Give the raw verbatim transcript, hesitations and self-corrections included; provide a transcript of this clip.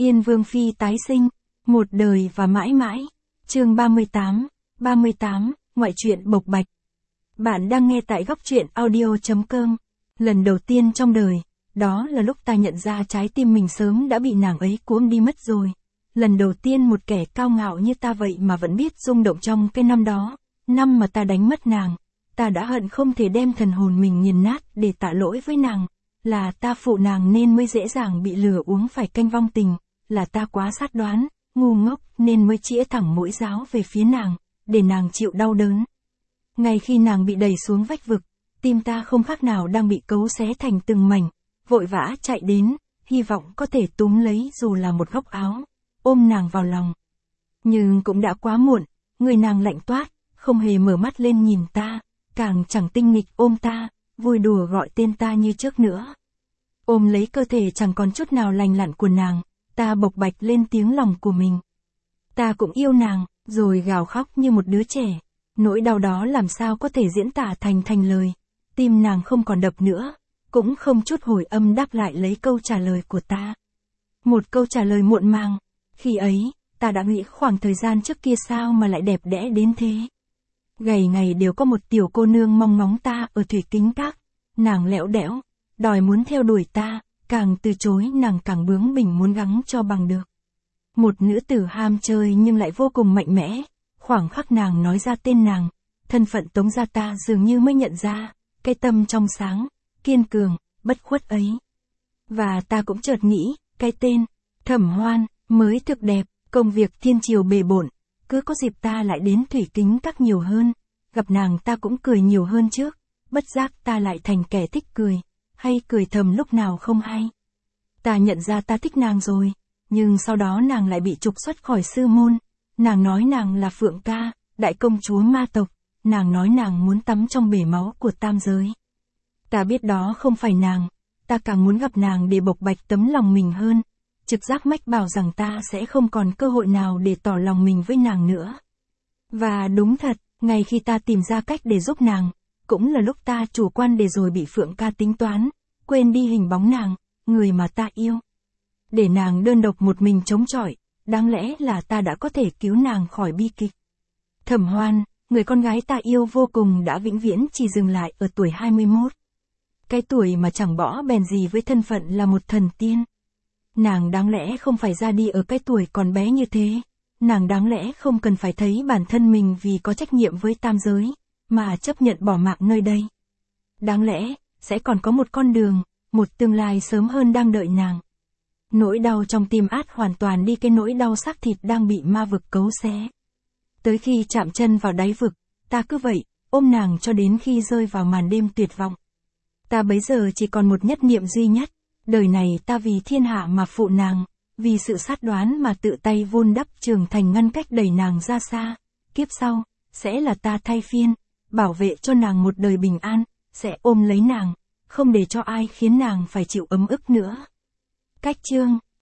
Yên Vương Phi tái sinh, một đời và mãi mãi. Chương ba mươi tám, ba mươi tám, ngoại truyện bộc bạch. Bạn đang nghe tại góc truyện audio chấm com. Lần đầu tiên trong đời, đó là lúc ta nhận ra trái tim mình sớm đã bị nàng ấy cuốn đi mất rồi. Lần đầu tiên một kẻ cao ngạo như ta vậy mà vẫn biết rung động trong cái năm đó, năm mà ta đánh mất nàng. Ta đã hận không thể đem thần hồn mình nghiền nát để tạ lỗi với nàng. Là ta phụ nàng nên mới dễ dàng bị lừa uống phải canh vong tình. Là ta quá sát đoán, ngu ngốc nên mới chĩa thẳng mũi giáo về phía nàng, để nàng chịu đau đớn. Ngay khi nàng bị đẩy xuống vách vực, tim ta không khác nào đang bị cấu xé thành từng mảnh, vội vã chạy đến, hy vọng có thể túm lấy dù là một góc áo, ôm nàng vào lòng. Nhưng cũng đã quá muộn, người nàng lạnh toát, không hề mở mắt lên nhìn ta, càng chẳng tinh nghịch ôm ta, vui đùa gọi tên ta như trước nữa. Ôm lấy cơ thể chẳng còn chút nào lành lặn của nàng, ta bộc bạch lên tiếng lòng của mình. Ta cũng yêu nàng, rồi gào khóc như một đứa trẻ. Nỗi đau đó làm sao có thể diễn tả thành thành lời. Tim nàng không còn đập nữa, cũng không chút hồi âm đáp lại lấy câu trả lời của ta. Một câu trả lời muộn màng. Khi ấy, ta đã nghĩ khoảng thời gian trước kia sao mà lại đẹp đẽ đến thế. Ngày ngày đều có một tiểu cô nương mong ngóng ta ở thủy kính các. Nàng lẽo đẽo, đòi muốn theo đuổi ta, càng từ chối nàng càng bướng bỉnh muốn gắng cho bằng được. Một nữ tử ham chơi nhưng lại vô cùng mạnh mẽ. Khoảng khắc nàng nói ra tên nàng, thân phận Tống gia ta dường như mới nhận ra, cái tâm trong sáng, kiên cường, bất khuất ấy. Và ta cũng chợt nghĩ, cái tên, Thẩm Hoan, mới thực đẹp, công việc thiên triều bề bộn, cứ có dịp ta lại đến thủy kính các nhiều hơn, gặp nàng ta cũng cười nhiều hơn trước, bất giác ta lại thành kẻ thích cười, hay cười thầm lúc nào không hay. Ta nhận ra ta thích nàng rồi, nhưng sau đó nàng lại bị trục xuất khỏi sư môn. Nàng nói nàng là Phượng Ca, đại công chúa ma tộc, nàng nói nàng muốn tắm trong bể máu của tam giới. Ta biết đó không phải nàng, ta càng muốn gặp nàng để bộc bạch tấm lòng mình hơn. Trực giác mách bảo rằng ta sẽ không còn cơ hội nào để tỏ lòng mình với nàng nữa. Và đúng thật, ngay khi ta tìm ra cách để giúp nàng, cũng là lúc ta chủ quan để rồi bị Phượng Ca tính toán, quên đi hình bóng nàng, người mà ta yêu. Để nàng đơn độc một mình chống chọi, đáng lẽ là ta đã có thể cứu nàng khỏi bi kịch. Thẩm Hoan, người con gái ta yêu vô cùng đã vĩnh viễn chỉ dừng lại ở tuổi hai mươi mốt. Cái tuổi mà chẳng bỏ bèn gì với thân phận là một thần tiên. Nàng đáng lẽ không phải ra đi ở cái tuổi còn bé như thế. Nàng đáng lẽ không cần phải thấy bản thân mình vì có trách nhiệm với tam giới, mà chấp nhận bỏ mạng nơi đây. Đáng lẽ, sẽ còn có một con đường, một tương lai sớm hơn đang đợi nàng. Nỗi đau trong tim át hoàn toàn đi cái nỗi đau xác thịt đang bị ma vực cấu xé. Tới khi chạm chân vào đáy vực, ta cứ vậy, ôm nàng cho đến khi rơi vào màn đêm tuyệt vọng. Ta bấy giờ chỉ còn một nhất niệm duy nhất, đời này ta vì thiên hạ mà phụ nàng, vì sự sát đoán mà tự tay vun đắp trường thành ngăn cách đẩy nàng ra xa. Kiếp sau, sẽ là ta thay phiên, bảo vệ cho nàng một đời bình an, sẽ ôm lấy nàng, không để cho ai khiến nàng phải chịu ấm ức nữa. Cách chương